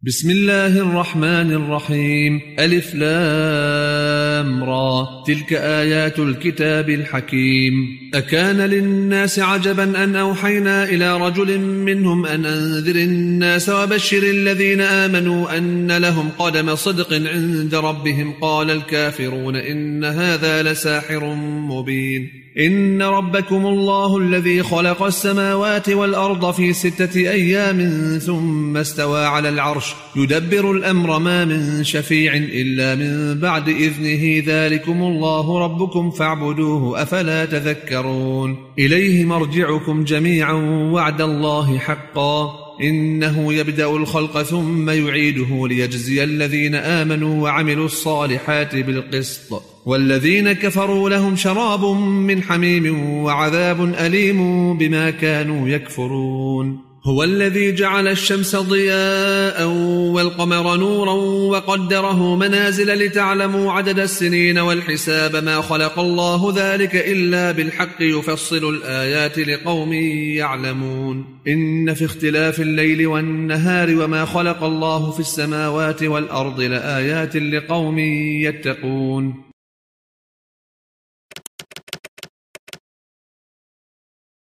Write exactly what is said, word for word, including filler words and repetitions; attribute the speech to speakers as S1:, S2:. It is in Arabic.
S1: بسم الله الرحمن الرحيم. ألف لام را. تلك آيات الكتاب الحكيم. أكان للناس عجبا أن أوحينا إلى رجل منهم أن أنذر الناس وبشر الذين آمنوا أن لهم قدم صدق عند ربهم. قال الكافرون إن هذا لساحر مبين. إن ربكم الله الذي خلق السماوات والأرض في ستة أيام ثم استوى على العرش يدبر الأمر ما من شفيع إلا من بعد إذنه ذلكم الله ربكم فاعبدوه أفلا تذكرون. إليه مرجعكم جميعا وعد الله حقا إنه يبدأ الخلق ثم يعيده ليجزي الذين آمنوا وعملوا الصالحات بالقسط والذين كفروا لهم شراب من حميم وعذاب أليم بما كانوا يكفرون. هو الذي جعل الشمس ضياء والقمر نورا وقدره منازل لتعلموا عدد السنين والحساب ما خلق الله ذلك إلا بالحق يفصل الآيات لقوم يعلمون. إن في اختلاف الليل والنهار وما خلق الله في السماوات والأرض لآيات لقوم يتقون.